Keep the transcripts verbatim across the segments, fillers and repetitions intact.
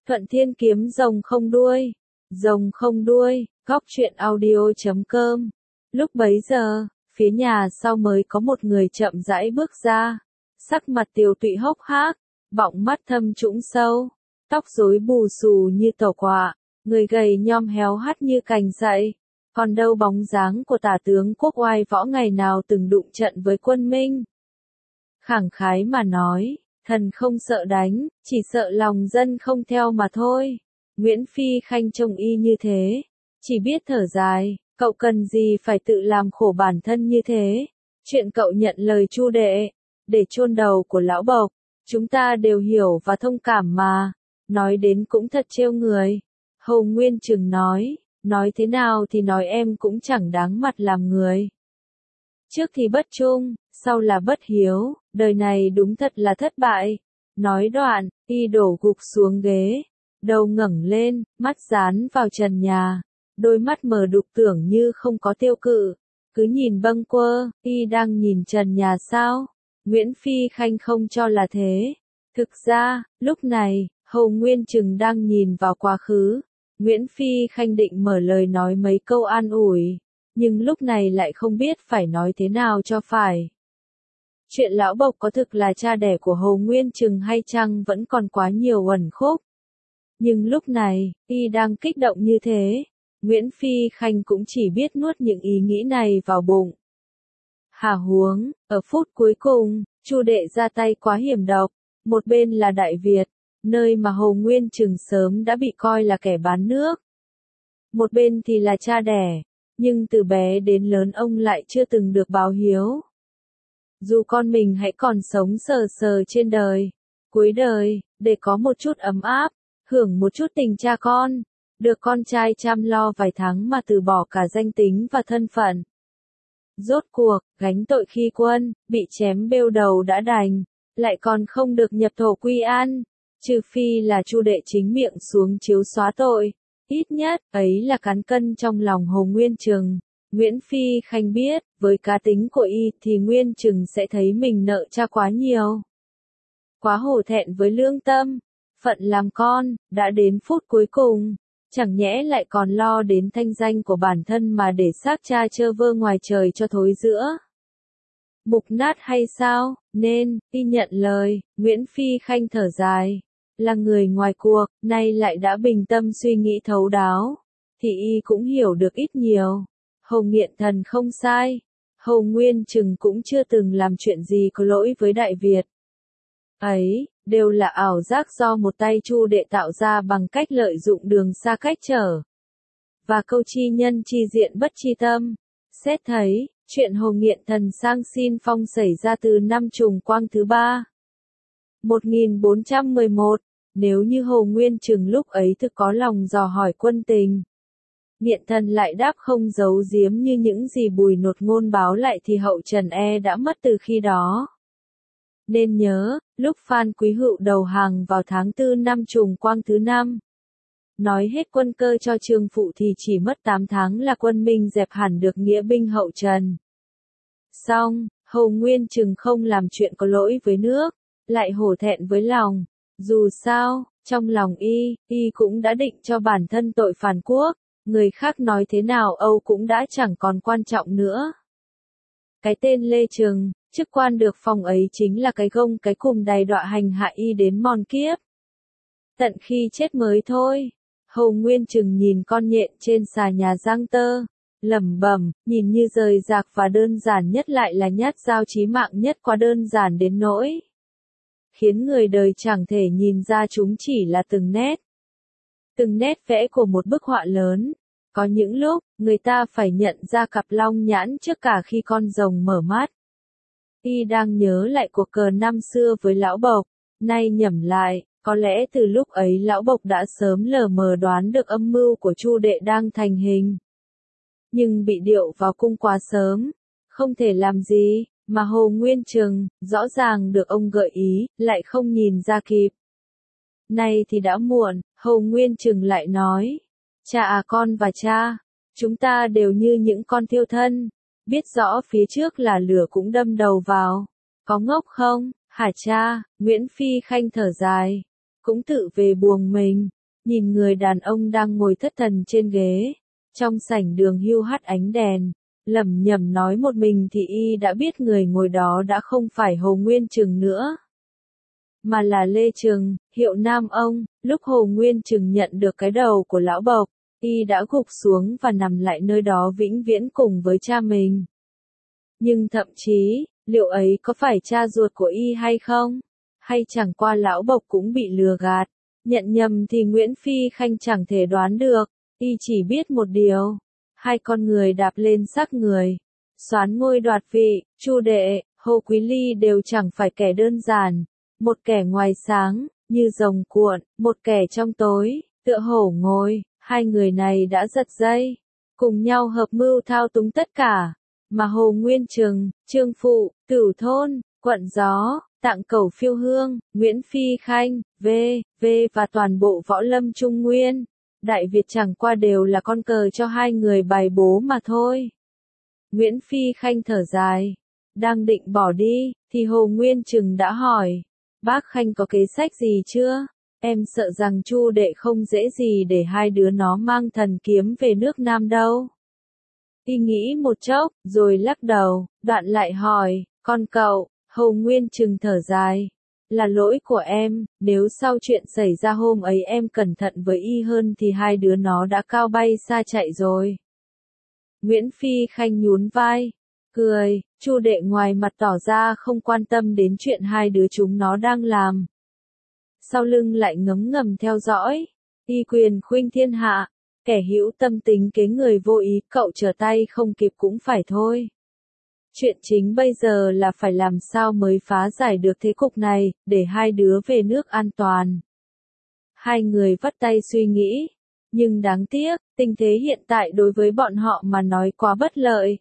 Thuận Thiên kiếm rồng không đuôi. Rồng không đuôi, góc truyện audio chấm com. Lúc bấy giờ, phía nhà sau mới có một người chậm rãi bước ra. Sắc mặt tiều tụy hốc hác, bọng mắt thâm trũng sâu, tóc rối bù xù như tàu quạ, người gầy nhom héo hắt như cành dậy. Còn đâu bóng dáng của tả tướng quốc oai võ ngày nào từng đụng trận với quân Minh. Khẳng khái mà nói, thần không sợ đánh, chỉ sợ lòng dân không theo mà thôi. Nguyễn Phi Khanh trông y như thế, chỉ biết thở dài, cậu cần gì phải tự làm khổ bản thân như thế. Chuyện cậu nhận lời Chu đệ, để chôn đầu của lão Bộc, chúng ta đều hiểu và thông cảm mà. Nói đến cũng thật trêu người. Hầu Nguyên Trừng nói, nói thế nào thì nói em cũng chẳng đáng mặt làm người. Trước thì bất trung, sau là bất hiếu, đời này đúng thật là thất bại. Nói đoạn, y đổ gục xuống ghế, đầu ngẩng lên, mắt dán vào trần nhà, đôi mắt mờ đục tưởng như không có tiêu cự, cứ nhìn bâng quơ, y đang nhìn trần nhà sao? Nguyễn Phi Khanh không cho là thế. Thực ra, lúc này, Hầu Nguyên Trừng đang nhìn vào quá khứ. Nguyễn Phi Khanh định mở lời nói mấy câu an ủi, nhưng lúc này lại không biết phải nói thế nào cho phải. Chuyện lão Bộc có thực là cha đẻ của Hầu Nguyên Trừng hay chăng vẫn còn quá nhiều uẩn khúc. Nhưng lúc này, y đang kích động như thế, Nguyễn Phi Khanh cũng chỉ biết nuốt những ý nghĩ này vào bụng. Hà huống, ở phút cuối cùng, Chu đệ ra tay quá hiểm độc, một bên là Đại Việt, nơi mà Hầu Nguyên Trừng sớm đã bị coi là kẻ bán nước. Một bên thì là cha đẻ, nhưng từ bé đến lớn ông lại chưa từng được báo hiếu. Dù con mình hãy còn sống sờ sờ trên đời, cuối đời, để có một chút ấm áp, hưởng một chút tình cha con, được con trai chăm lo vài tháng mà từ bỏ cả danh tính và thân phận. Rốt cuộc, gánh tội khi quân, bị chém bêu đầu đã đành, lại còn không được nhập thổ quy an, trừ phi là Chu đệ chính miệng xuống chiếu xóa tội, ít nhất, ấy là cán cân trong lòng Hầu Nguyên Trừng. Nguyễn Phi Khanh biết, với cá tính của y thì Nguyên Trừng sẽ thấy mình nợ cha quá nhiều. Quá hổ thẹn với lương tâm, phận làm con, đã đến phút cuối cùng, chẳng nhẽ lại còn lo đến thanh danh của bản thân mà để xác cha trơ vơ ngoài trời cho thối rữa. Mục nát hay sao, nên, y nhận lời, Nguyễn Phi Khanh thở dài, là người ngoài cuộc, nay lại đã bình tâm suy nghĩ thấu đáo, thì y cũng hiểu được ít nhiều. Hầu Nghiện Thần không sai, Hầu Nguyên Trừng cũng chưa từng làm chuyện gì có lỗi với Đại Việt. Ấy, đều là ảo giác do một tay Chu đệ tạo ra bằng cách lợi dụng đường xa cách trở. Và câu chi nhân chi diện bất chi tâm. Xét thấy, chuyện Hầu Nghiện Thần sang xin phong xảy ra từ năm Trùng Quang thứ ba. một nghìn bốn trăm mười một, nếu như Hầu Nguyên Trừng lúc ấy thực có lòng dò hỏi quân tình. Nghiện Thần lại đáp không giấu giếm như những gì Bùi Nột Ngôn báo lại thì hậu trần e đã mất từ khi đó. Nên nhớ, lúc Phan Quý Hựu đầu hàng vào tháng tư năm Trùng Quang thứ năm, nói hết quân cơ cho Trương Phụ thì chỉ mất tám tháng là quân Minh dẹp hẳn được nghĩa binh hậu trần. Xong, Hầu Nguyên Trừng không làm chuyện có lỗi với nước, lại hổ thẹn với lòng. Dù sao, trong lòng y, y cũng đã định cho bản thân tội phản quốc, người khác nói thế nào Âu cũng đã chẳng còn quan trọng nữa. Cái tên Lê Trừng, chức quan được phong ấy chính là cái gông cái cùm đầy đọa hành hạ y đến mòn kiếp. Tận khi chết mới thôi, Hầu Nguyên Trừng nhìn con nhện trên xà nhà Giang Tơ, lẩm bẩm, nhìn như rời rạc và đơn giản nhất lại là nhát dao chí mạng nhất, quá đơn giản đến nỗi khiến người đời chẳng thể nhìn ra chúng chỉ là từng nét. Từng nét vẽ của một bức họa lớn. Có những lúc, người ta phải nhận ra cặp long nhãn trước cả khi con rồng mở mắt. Y đang nhớ lại cuộc cờ năm xưa với lão Bộc, nay nhẩm lại, có lẽ từ lúc ấy lão Bộc đã sớm lờ mờ đoán được âm mưu của Chu đệ đang thành hình. Nhưng bị điệu vào cung quá sớm, không thể làm gì, mà Hầu Nguyên Trừng, rõ ràng được ông gợi ý, lại không nhìn ra kịp. Nay thì đã muộn, Hầu Nguyên Trừng lại nói, cha à con và cha, chúng ta đều như những con thiêu thân, biết rõ phía trước là lửa cũng đâm đầu vào, có ngốc không, hả cha? Nguyễn Phi Khanh thở dài, cũng tự về buồng mình, nhìn người đàn ông đang ngồi thất thần trên ghế, trong sảnh đường hưu hắt ánh đèn, lẩm nhẩm nói một mình thì y đã biết người ngồi đó đã không phải Hồ Nguyên Trừng nữa, mà là Lê Trừng, hiệu nam ông. Lúc Hồ Nguyên Trừng nhận được cái đầu của lão Bộc, y đã gục xuống và nằm lại nơi đó vĩnh viễn cùng với cha mình. Nhưng thậm chí, liệu ấy có phải cha ruột của y hay không? Hay chẳng qua lão Bộc cũng bị lừa gạt, nhận nhầm thì Nguyễn Phi Khanh chẳng thể đoán được, y chỉ biết một điều, hai con người đạp lên xác người, soán ngôi đoạt vị, Chu Đệ, Hồ Quý Ly đều chẳng phải kẻ đơn giản, một kẻ ngoài sáng, như rồng cuộn, một kẻ trong tối, tựa hổ ngồi, hai người này đã giật dây, cùng nhau hợp mưu thao túng tất cả, mà Hồ Nguyên Trừng, Trương Phụ, Cửu Thôn, Quận Gió, Tạng Cẩu Phiêu Hương, Nguyễn Phi Khanh, V, V và toàn bộ võ lâm Trung Nguyên, Đại Việt chẳng qua đều là con cờ cho hai người bài bố mà thôi. Nguyễn Phi Khanh thở dài, đang định bỏ đi, thì Hồ Nguyên Trừng đã hỏi, bác Khanh có kế sách gì chưa? Em sợ rằng Chu Đệ không dễ gì để hai đứa nó mang thần kiếm về nước Nam đâu. Y nghĩ một chốc, rồi lắc đầu, đoạn lại hỏi, con cậu, Hồ Nguyên Trừng thở dài, là lỗi của em, nếu sau chuyện xảy ra hôm ấy em cẩn thận với y hơn thì hai đứa nó đã cao bay xa chạy rồi. Nguyễn Phi Khanh nhún vai, cười, Chu Đệ ngoài mặt tỏ ra không quan tâm đến chuyện hai đứa chúng nó đang làm. Sau lưng lại ngấm ngầm theo dõi, y quyền khuynh thiên hạ, kẻ hữu tâm tính kế người vô ý, cậu trở tay không kịp cũng phải thôi. Chuyện chính bây giờ là phải làm sao mới phá giải được thế cục này, để hai đứa về nước an toàn. Hai người vắt tay suy nghĩ, nhưng đáng tiếc, tình thế hiện tại đối với bọn họ mà nói quá bất lợi.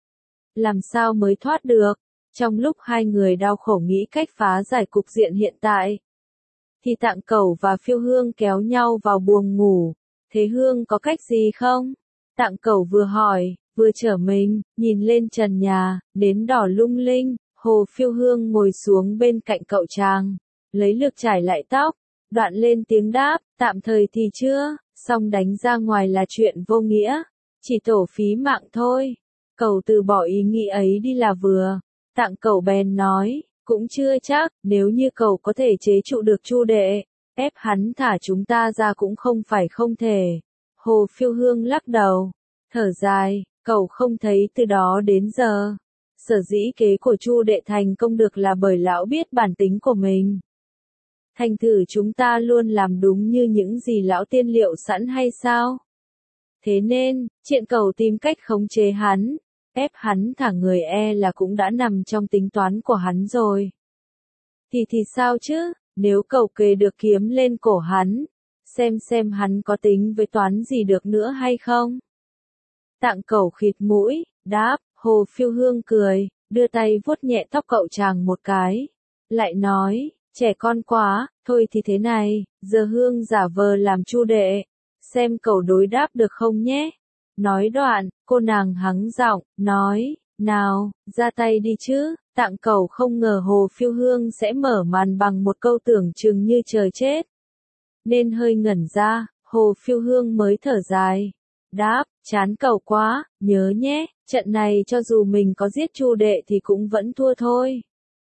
Làm sao mới thoát được? Trong lúc hai người đau khổ nghĩ cách phá giải cục diện hiện tại, thì Tạng Cẩu và Phiêu Hương kéo nhau vào buồng ngủ. Thế Hương có cách gì không? Tạng Cẩu vừa hỏi, vừa trở mình, nhìn lên trần nhà, nến đỏ lung linh, Hồ Phiêu Hương ngồi xuống bên cạnh cậu chàng, lấy lược trải lại tóc, đoạn lên tiếng đáp, tạm thời thì chưa, song đánh ra ngoài là chuyện vô nghĩa, chỉ tổ phí mạng thôi. Cậu từ bỏ ý nghĩ ấy đi là vừa. Tạng Cẩu bèn nói, cũng chưa chắc, nếu như cậu có thể chế trụ được Chu Đệ, ép hắn thả chúng ta ra cũng không phải không thể. Hồ Phiêu Hương lắc đầu, thở dài, cậu không thấy từ đó đến giờ, sở dĩ kế của Chu Đệ thành công được là bởi lão biết bản tính của mình. Thành thử chúng ta luôn làm đúng như những gì lão tiên liệu sẵn hay sao? Thế nên, chuyện cậu tìm cách khống chế hắn, ép hắn thả người e là cũng đã nằm trong tính toán của hắn rồi. Thì thì sao chứ, nếu cậu kề được kiếm lên cổ hắn, xem xem hắn có tính với toán gì được nữa hay không? Tạng Cẩu khịt mũi, đáp, Hồ Phiêu Hương cười, đưa tay vuốt nhẹ tóc cậu chàng một cái, lại nói, trẻ con quá, thôi thì thế này, giờ Hương giả vờ làm Chu Đệ, xem cậu đối đáp được không nhé. Nói đoạn, cô nàng hắng giọng, nói, nào, ra tay đi chứ. Tạng Cẩu không ngờ Hồ Phiêu Hương sẽ mở màn bằng một câu tưởng chừng như trời chết, nên hơi ngẩn ra, Hồ Phiêu Hương mới thở dài, đáp, chán cậu quá, nhớ nhé, trận này cho dù mình có giết Chu Đệ thì cũng vẫn thua thôi.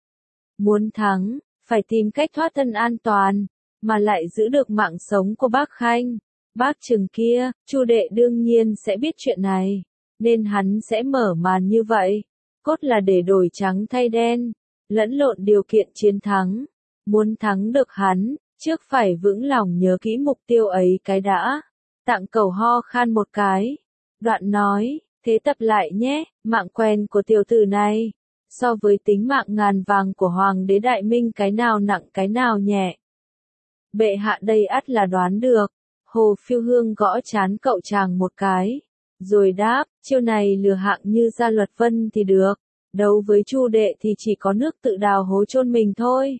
Muốn thắng, phải tìm cách thoát thân an toàn, mà lại giữ được mạng sống của bác Khanh. Bác Trừng kia, Chu Đệ đương nhiên sẽ biết chuyện này, nên hắn sẽ mở màn như vậy, cốt là để đổi trắng thay đen, lẫn lộn điều kiện chiến thắng. Muốn thắng được hắn, trước phải vững lòng nhớ kỹ mục tiêu ấy cái đã. Tạng Cẩu ho khan một cái, đoạn nói, thế tập lại nhé, mạng quen của tiểu tử này, so với tính mạng ngàn vàng của Hoàng đế Đại Minh cái nào nặng cái nào nhẹ. Bệ hạ đây ắt là đoán được. Hồ Phiêu Hương gõ trán cậu chàng một cái, rồi đáp, chiêu này lừa hạng như Gia Luật Vân thì được, đấu với Chu Đệ thì chỉ có nước tự đào hố chôn mình thôi.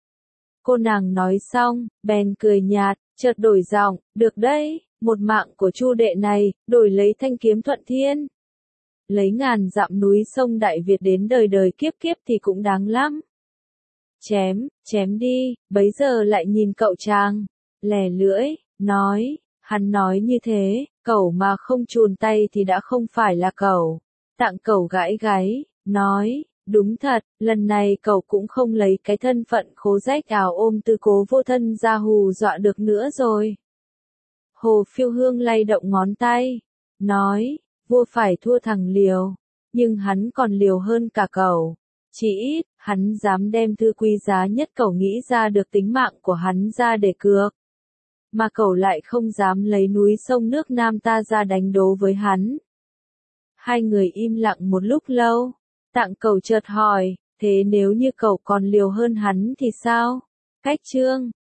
Cô nàng nói xong, bèn cười nhạt, chợt đổi giọng, được đấy, một mạng của Chu Đệ này, đổi lấy thanh kiếm Thuận Thiên. Lấy ngàn dặm núi sông Đại Việt đến đời đời kiếp kiếp thì cũng đáng lắm. Chém, chém đi, bấy giờ lại nhìn cậu chàng, lè lưỡi, nói, hắn nói như thế, cẩu mà không chùn tay thì đã không phải là cẩu. Tạng Cẩu gãi gáy, nói, đúng thật, lần này cậu cũng không lấy cái thân phận khố rách ảo ôm tư Cố Vô Thân ra hù dọa được nữa rồi. Hồ Phiêu Hương lay động ngón tay, nói, vua phải thua thằng liều, nhưng hắn còn liều hơn cả cậu. Chỉ ít, hắn dám đem thứ quý giá nhất cậu nghĩ ra được tính mạng của hắn ra để cược. Mà cậu lại không dám lấy núi sông nước Nam ta ra đánh đố với hắn. Hai người im lặng một lúc lâu. Tạng Cẩu chợt hỏi, thế nếu như cậu còn liều hơn hắn thì sao? Cách chương